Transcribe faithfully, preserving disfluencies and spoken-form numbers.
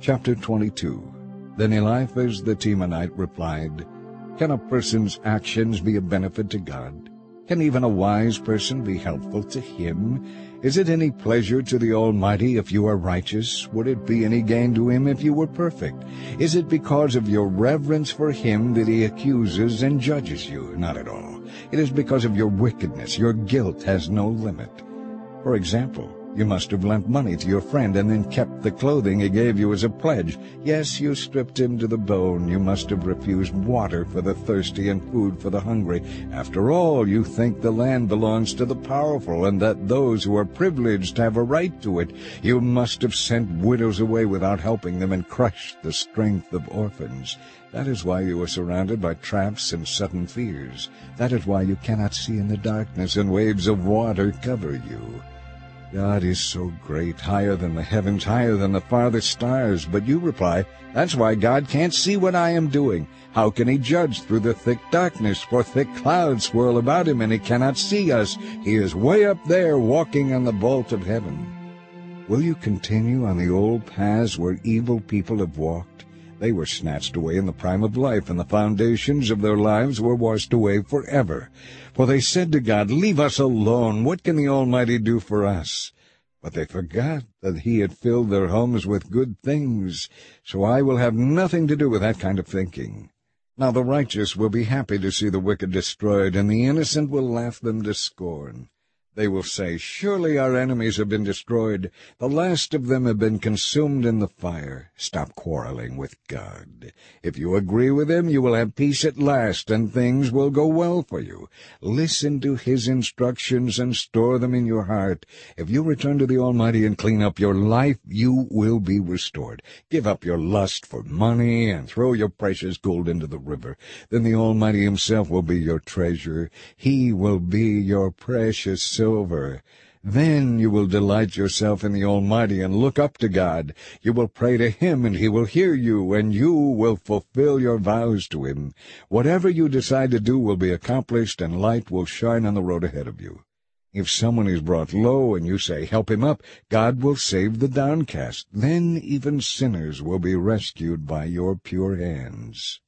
Chapter twenty-two. Then Eliphaz the Temanite replied, Can a person's actions be a benefit to God? Can even a wise person be helpful to him? Is it any pleasure to the Almighty if you are righteous? Would it be any gain to him if you were perfect? Is it because of your reverence for him that he accuses and judges you? Not at all. It is because of your wickedness. Your guilt has no limit. For example, you must have lent money to your friend and then kept the clothing he gave you as a pledge. Yes, you stripped him to the bone. You must have refused water for the thirsty and food for the hungry. After all, you think the land belongs to the powerful and that those who are privileged have a right to it. You must have sent widows away without helping them and crushed the strength of orphans. That is why you are surrounded by traps and sudden fears. That is why you cannot see in the darkness and waves of water cover you. God is so great, higher than the heavens, higher than the farthest stars. But you reply, That's why God can't see what I am doing. How can he judge through the thick darkness? For thick clouds swirl about him, and he cannot see us. He is way up there, walking on the vault of heaven. Will you continue on the old paths where evil people have walked? They were snatched away in the prime of life, and the foundations of their lives were washed away forever. For they said to God, Leave us alone. What can the Almighty do for us? But they forgot that he had filled their homes with good things. So I will have nothing to do with that kind of thinking. Now the righteous will be happy to see the wicked destroyed, and the innocent will laugh them to scorn. They will say, Surely our enemies have been destroyed. The last of them have been consumed in the fire. Stop quarreling with God. If you agree with him, you will have peace at last, and things will go well for you. Listen to his instructions and store them in your heart. If you return to the Almighty and clean up your life, you will be restored. Give up your lust for money and throw your precious gold into the river. Then the Almighty himself will be your treasure. He will be your precious silver. Silver. Then you will delight yourself in the Almighty and look up to God. You will pray to him, and he will hear you, and you will fulfill your vows to him. Whatever you decide to do will be accomplished, and light will shine on the road ahead of you. If someone is brought low and you say, Help him up, God will save the downcast. Then even sinners will be rescued by your pure hands.